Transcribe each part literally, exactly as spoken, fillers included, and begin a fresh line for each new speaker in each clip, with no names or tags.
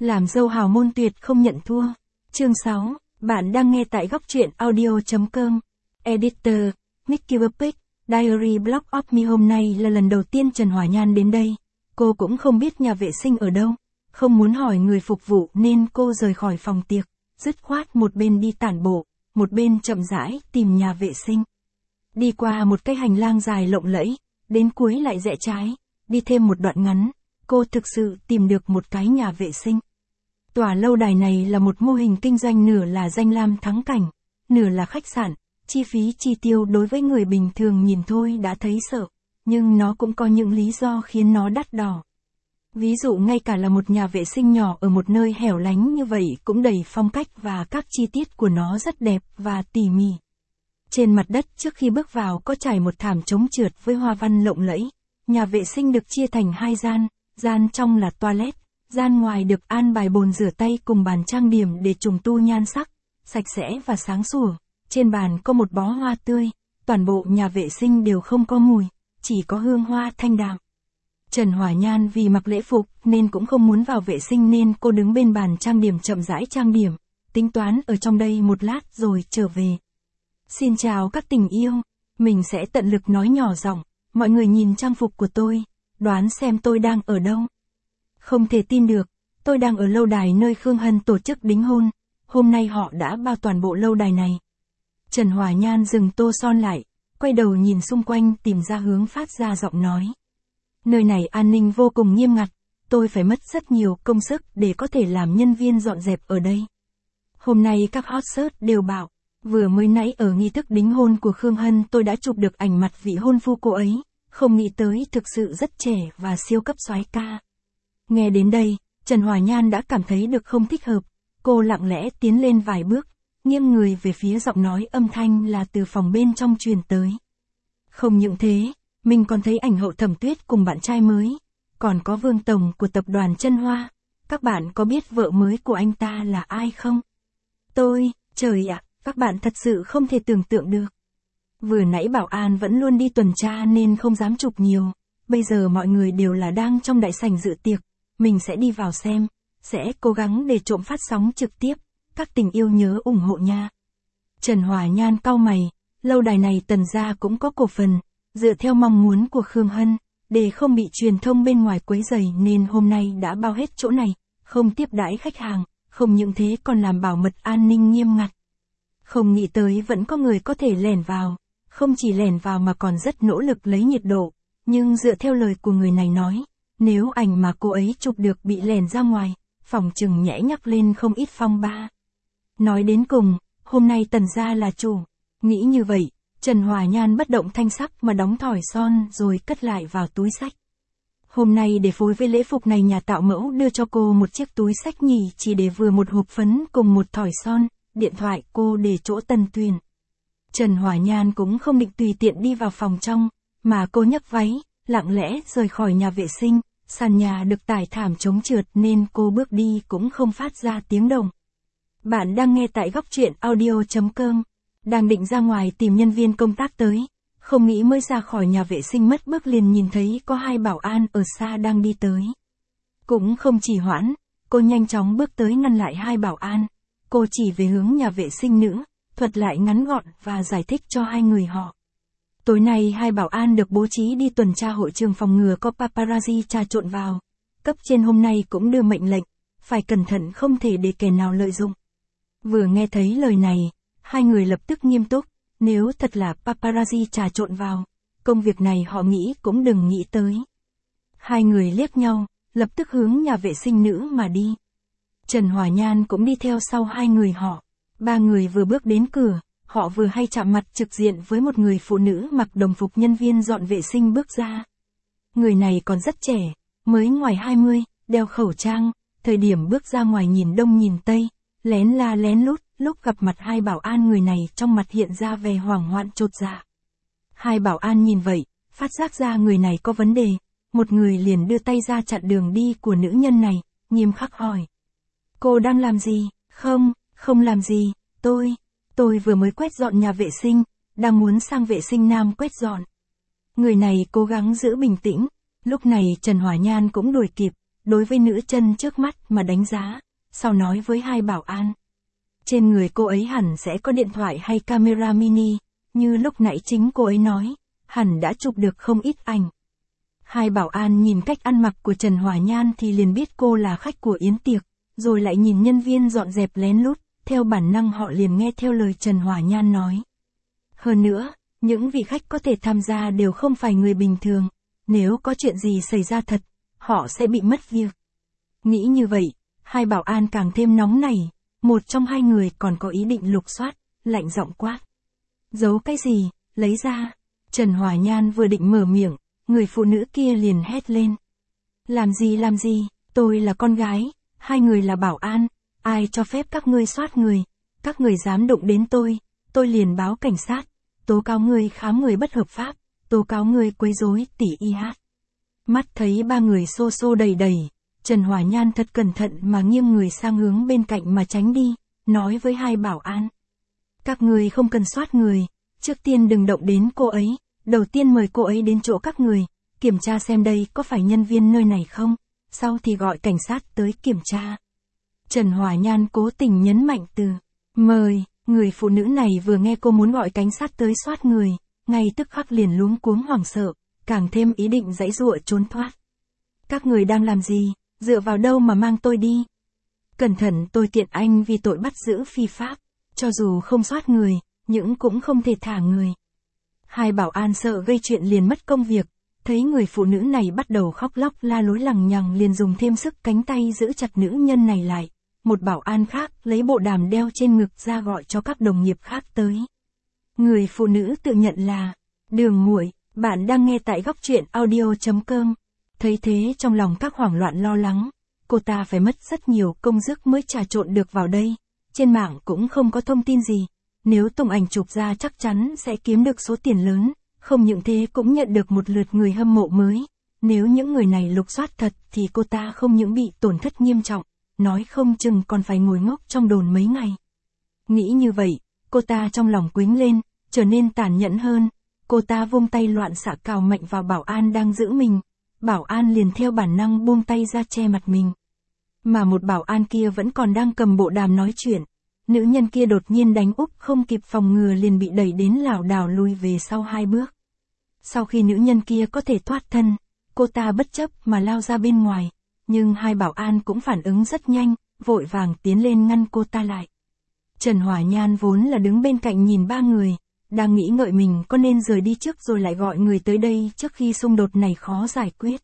Làm dâu hào môn tuyệt không nhận thua. Chương sáu, bạn đang nghe tại góc truyện audio chấm com. Editor, Mickey Verpick, Diary Blog of Me. Hôm nay là lần đầu tiên Trần Hỏa Nhan đến đây. Cô cũng không biết nhà vệ sinh ở đâu. Không muốn hỏi người phục vụ nên cô rời khỏi phòng tiệc, dứt khoát một bên đi tản bộ, một bên chậm rãi tìm nhà vệ sinh. Đi qua một cái hành lang dài lộng lẫy, đến cuối lại rẽ trái, đi thêm một đoạn ngắn, cô thực sự tìm được một cái nhà vệ sinh. Tòa lâu đài này là một mô hình kinh doanh nửa là danh lam thắng cảnh, nửa là khách sạn, chi phí chi tiêu đối với người bình thường nhìn thôi đã thấy sợ, nhưng nó cũng có những lý do khiến nó đắt đỏ. Ví dụ ngay cả là một nhà vệ sinh nhỏ ở một nơi hẻo lánh như vậy cũng đầy phong cách và các chi tiết của nó rất đẹp và tỉ mỉ. Trên mặt đất trước khi bước vào có trải một thảm chống trượt với hoa văn lộng lẫy. Nhà vệ sinh được chia thành hai gian, gian trong là toilet, gian ngoài được an bài bồn rửa tay cùng bàn trang điểm để trùng tu nhan sắc, sạch sẽ và sáng sủa. Trên bàn có một bó hoa tươi, toàn bộ nhà vệ sinh đều không có mùi, chỉ có hương hoa thanh đạm. Trần Hỏa Nhan vì mặc lễ phục nên cũng không muốn vào vệ sinh nên cô đứng bên bàn trang điểm chậm rãi trang điểm, tính toán ở trong đây một lát rồi trở về. Xin chào các tình yêu, mình sẽ tận lực nói nhỏ giọng, mọi người nhìn trang phục của tôi, đoán xem tôi đang ở đâu. Không thể tin được, tôi đang ở lâu đài nơi Khương Hân tổ chức đính hôn, hôm nay họ đã bao toàn bộ lâu đài này. Trần Hỏa Nhan dừng tô son lại, quay đầu nhìn xung quanh tìm ra hướng phát ra giọng nói. Nơi này an ninh vô cùng nghiêm ngặt, tôi phải mất rất nhiều công sức để có thể làm nhân viên dọn dẹp ở đây. Hôm nay các hot search đều bảo, vừa mới nãy ở nghi thức đính hôn của Khương Hân tôi đã chụp được ảnh mặt vị hôn phu cô ấy, không nghĩ tới thực sự rất trẻ và siêu cấp soái ca. Nghe đến đây, Trần Hỏa Nhan đã cảm thấy được không thích hợp, cô lặng lẽ tiến lên vài bước, nghiêng người về phía giọng nói âm thanh là từ phòng bên trong truyền tới. Không những thế, mình còn thấy ảnh Hậu Thẩm Tuyết cùng bạn trai mới, còn có Vương Tổng của tập đoàn Chân Hoa. Các bạn có biết vợ mới của anh ta là ai không? Tôi, trời ạ, các bạn thật sự không thể tưởng tượng được. Vừa nãy bảo an vẫn luôn đi tuần tra nên không dám chụp nhiều, bây giờ mọi người đều là đang trong đại sảnh dự tiệc, mình sẽ đi vào xem, sẽ cố gắng để trộm phát sóng trực tiếp, các tình yêu nhớ ủng hộ nha. Trần Hỏa Nhan cau mày, lâu đài này Tần gia cũng có cổ phần. Dựa theo mong muốn của Khương Hân, để không bị truyền thông bên ngoài quấy rầy nên hôm nay đã bao hết chỗ này, không tiếp đãi khách hàng, không những thế còn làm bảo mật an ninh nghiêm ngặt. Không nghĩ tới vẫn có người có thể lẻn vào, không chỉ lẻn vào mà còn rất nỗ lực lấy nhiệt độ, nhưng dựa theo lời của người này nói, nếu ảnh mà cô ấy chụp được bị lẻn ra ngoài, phòng chừng nhẽ nhắc lên không ít phong ba. Nói đến cùng, hôm nay Tần gia là chủ, nghĩ như vậy. Trần Hỏa Nhan bất động thanh sắc mà đóng thỏi son rồi cất lại vào túi xách. Hôm nay để phối với lễ phục này nhà tạo mẫu đưa cho cô một chiếc túi xách nhỉ chỉ để vừa một hộp phấn cùng một thỏi son, điện thoại cô để chỗ Tần Tuyền. Trần Hỏa Nhan cũng không định tùy tiện đi vào phòng trong, mà cô nhấc váy, lặng lẽ rời khỏi nhà vệ sinh, sàn nhà được trải thảm chống trượt nên cô bước đi cũng không phát ra tiếng động. Bạn đang nghe tại góc truyện audio chấm com. Đang định ra ngoài tìm nhân viên công tác tới, không nghĩ mới ra khỏi nhà vệ sinh mất bước liền nhìn thấy có hai bảo an ở xa đang đi tới. Cũng không trì hoãn, cô nhanh chóng bước tới ngăn lại hai bảo an, cô chỉ về hướng nhà vệ sinh nữ, thuật lại ngắn gọn và giải thích cho hai người họ. Tối nay hai bảo an được bố trí đi tuần tra hội trường phòng ngừa có paparazzi trà trộn vào, cấp trên hôm nay cũng đưa mệnh lệnh, phải cẩn thận không thể để kẻ nào lợi dụng. Vừa nghe thấy lời này, hai người lập tức nghiêm túc, nếu thật là paparazzi trà trộn vào, công việc này họ nghĩ cũng đừng nghĩ tới. Hai người liếc nhau, lập tức hướng nhà vệ sinh nữ mà đi. Trần Hỏa Nhan cũng đi theo sau hai người họ. Ba người vừa bước đến cửa, họ vừa hay chạm mặt trực diện với một người phụ nữ mặc đồng phục nhân viên dọn vệ sinh bước ra. Người này còn rất trẻ, mới ngoài hai mươi, đeo khẩu trang, thời điểm bước ra ngoài nhìn đông nhìn tây, lén la lén lút. Lúc gặp mặt hai bảo an người này trong mặt hiện ra vẻ hoảng loạn chột dạ. Hai bảo an nhìn vậy, phát giác ra người này có vấn đề, một người liền đưa tay ra chặn đường đi của nữ nhân này, nghiêm khắc hỏi. Cô đang làm gì? Không, không làm gì, tôi, tôi vừa mới quét dọn nhà vệ sinh, đang muốn sang vệ sinh nam quét dọn. Người này cố gắng giữ bình tĩnh, lúc này Trần Hỏa Nhan cũng đuổi kịp, đối với nữ chân trước mắt mà đánh giá, sau nói với hai bảo an. Trên người cô ấy hẳn sẽ có điện thoại hay camera mini, như lúc nãy chính cô ấy nói, hẳn đã chụp được không ít ảnh. Hai bảo an nhìn cách ăn mặc của Trần Hỏa Nhan thì liền biết cô là khách của yến tiệc, rồi lại nhìn nhân viên dọn dẹp lén lút, theo bản năng họ liền nghe theo lời Trần Hỏa Nhan nói. Hơn nữa, những vị khách có thể tham gia đều không phải người bình thường, nếu có chuyện gì xảy ra thật, họ sẽ bị mất việc. Nghĩ như vậy, hai bảo an càng thêm nóng nảy, một trong hai người còn có ý định lục soát, lạnh giọng quát. Giấu cái gì, lấy ra. Trần Hỏa Nhan vừa định mở miệng, người phụ nữ kia liền hét lên. Làm gì làm gì, tôi là con gái, hai người là bảo an, ai cho phép các ngươi soát người, các người dám đụng đến tôi, tôi liền báo cảnh sát, tố cáo người khám người bất hợp pháp, tố cáo người quấy rối tỉ y hát. Mắt thấy ba người xô xô đầy đầy, Trần Hỏa Nhan thật cẩn thận mà nghiêng người sang hướng bên cạnh mà tránh đi, nói với hai bảo an. Các người không cần soát người, trước tiên đừng động đến cô ấy, đầu tiên mời cô ấy đến chỗ các người, kiểm tra xem đây có phải nhân viên nơi này không, sau thì gọi cảnh sát tới kiểm tra. Trần Hỏa Nhan cố tình nhấn mạnh từ mời, người phụ nữ này vừa nghe cô muốn gọi cảnh sát tới soát người, ngay tức khắc liền luống cuống hoảng sợ, càng thêm ý định giãy giụa trốn thoát. Các người đang làm gì, dựa vào đâu mà mang tôi đi? Cẩn thận tôi kiện anh vì tội bắt giữ phi pháp, cho dù không soát người, nhưng cũng không thể thả người. Hai bảo an sợ gây chuyện liền mất công việc, thấy người phụ nữ này bắt đầu khóc lóc la lối lằng nhằng liền dùng thêm sức cánh tay giữ chặt nữ nhân này lại. Một bảo an khác lấy bộ đàm đeo trên ngực ra gọi cho các đồng nghiệp khác tới. Người phụ nữ tự nhận là Đường Muội, bạn đang nghe tại góc truyện audio chấm com. Thấy thế trong lòng các hoảng loạn lo lắng, cô ta phải mất rất nhiều công sức mới trà trộn được vào đây, trên mạng cũng không có thông tin gì, nếu tung ảnh chụp ra chắc chắn sẽ kiếm được số tiền lớn, không những thế cũng nhận được một lượt người hâm mộ mới, nếu những người này lục soát thật thì cô ta không những bị tổn thất nghiêm trọng, nói không chừng còn phải ngồi ngốc trong đồn mấy ngày. Nghĩ như vậy, cô ta trong lòng quính lên, trở nên tàn nhẫn hơn, cô ta vung tay loạn xạ cào mạnh vào bảo an đang giữ mình, bảo an liền theo bản năng buông tay ra che mặt mình. Mà một bảo an kia vẫn còn đang cầm bộ đàm nói chuyện, nữ nhân kia đột nhiên đánh úp không kịp phòng ngừa liền bị đẩy đến lảo đảo lùi về sau hai bước. Sau khi nữ nhân kia có thể thoát thân, cô ta bất chấp mà lao ra bên ngoài, nhưng hai bảo an cũng phản ứng rất nhanh, vội vàng tiến lên ngăn cô ta lại. Trần Hỏa Nhan vốn là đứng bên cạnh nhìn ba người, đang nghĩ ngợi mình có nên rời đi trước rồi lại gọi người tới đây trước khi xung đột này khó giải quyết.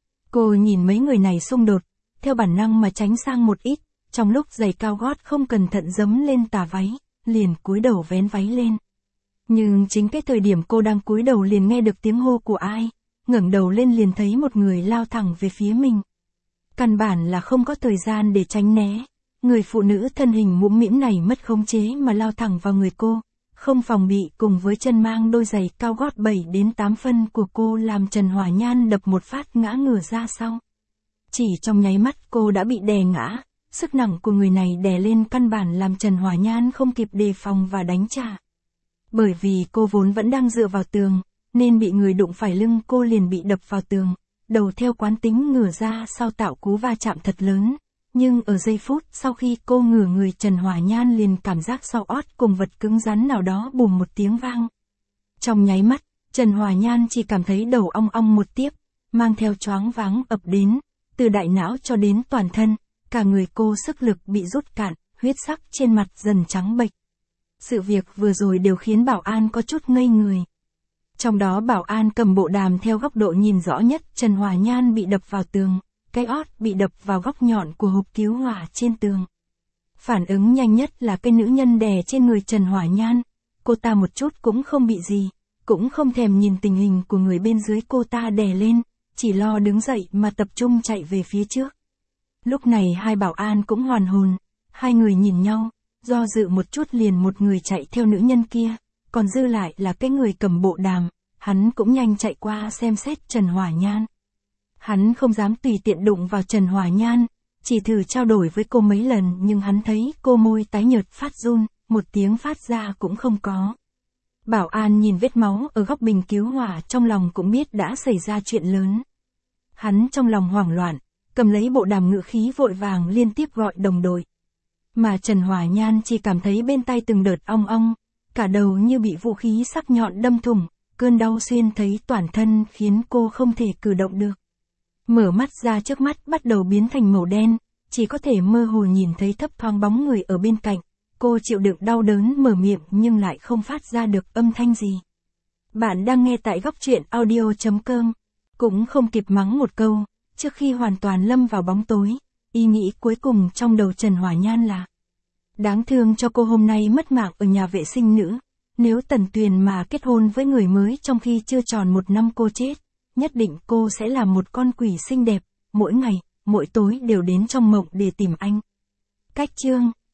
Cô nhìn mấy người này xung đột, theo bản năng mà tránh sang một ít, trong lúc giày cao gót không cẩn thận giẫm lên tà váy, liền cúi đầu vén váy lên. Nhưng chính cái thời điểm cô đang cúi đầu liền nghe được tiếng hô của ai, ngẩng đầu lên liền thấy một người lao thẳng về phía mình. Căn bản là không có thời gian để tránh né, người phụ nữ thân hình mũm mĩm này mất khống chế mà lao thẳng vào người cô, không phòng bị cùng với chân mang đôi giày cao gót bảy đến tám phân của cô làm Trần Hỏa Nhan đập một phát ngã ngửa ra sau. Chỉ trong nháy mắt cô đã bị đè ngã, sức nặng của người này đè lên căn bản làm Trần Hỏa Nhan không kịp đề phòng và đánh trả. Bởi vì cô vốn vẫn đang dựa vào tường, nên bị người đụng phải lưng cô liền bị đập vào tường, đầu theo quán tính ngửa ra sau tạo cú va chạm thật lớn. Nhưng ở giây phút sau khi cô ngửa người Trần Hỏa Nhan liền cảm giác sau ót cùng vật cứng rắn nào đó bùm một tiếng vang. Trong nháy mắt, Trần Hỏa Nhan chỉ cảm thấy đầu ong ong một tiếp, mang theo choáng váng ập đến, từ đại não cho đến toàn thân, cả người cô sức lực bị rút cạn, huyết sắc trên mặt dần trắng bệch. Sự việc vừa rồi đều khiến bảo an có chút ngây người. Trong đó bảo an cầm bộ đàm theo góc độ nhìn rõ nhất Trần Hỏa Nhan bị đập vào tường, cái ót bị đập vào góc nhọn của hộp cứu hỏa trên tường. Phản ứng nhanh nhất là cái nữ nhân đè trên người Trần Hỏa Nhan, cô ta một chút cũng không bị gì, cũng không thèm nhìn tình hình của người bên dưới cô ta đè lên, chỉ lo đứng dậy mà tập trung chạy về phía trước. Lúc này hai bảo an cũng hoàn hồn, hai người nhìn nhau, do dự một chút liền một người chạy theo nữ nhân kia, còn dư lại là cái người cầm bộ đàm, hắn cũng nhanh chạy qua xem xét Trần Hỏa Nhan. Hắn không dám tùy tiện đụng vào Trần Hỏa Nhan, chỉ thử trao đổi với cô mấy lần nhưng hắn thấy cô môi tái nhợt phát run, một tiếng phát ra cũng không có. Bảo an nhìn vết máu ở góc bình cứu hỏa trong lòng cũng biết đã xảy ra chuyện lớn. Hắn trong lòng hoảng loạn, cầm lấy bộ đàm ngự khí vội vàng liên tiếp gọi đồng đội. Mà Trần Hỏa Nhan chỉ cảm thấy bên tai từng đợt ong ong, cả đầu như bị vũ khí sắc nhọn đâm thủng, cơn đau xuyên thấy toàn thân khiến cô không thể cử động được. Mở mắt ra trước mắt bắt đầu biến thành màu đen, chỉ có thể mơ hồ nhìn thấy thấp thoáng bóng người ở bên cạnh, cô chịu đựng đau đớn mở miệng nhưng lại không phát ra được âm thanh gì. Bạn đang nghe tại góc truyện audio.com, cũng không kịp mắng một câu, trước khi hoàn toàn lâm vào bóng tối, ý nghĩ cuối cùng trong đầu Trần Hỏa Nhan là: đáng thương cho cô hôm nay mất mạng ở nhà vệ sinh nữ, nếu Tần Tuyền mà kết hôn với người mới trong khi chưa tròn một năm cô chết, nhất định cô sẽ là một con quỷ xinh đẹp, mỗi ngày, mỗi tối đều đến trong mộng để tìm anh. Cách chương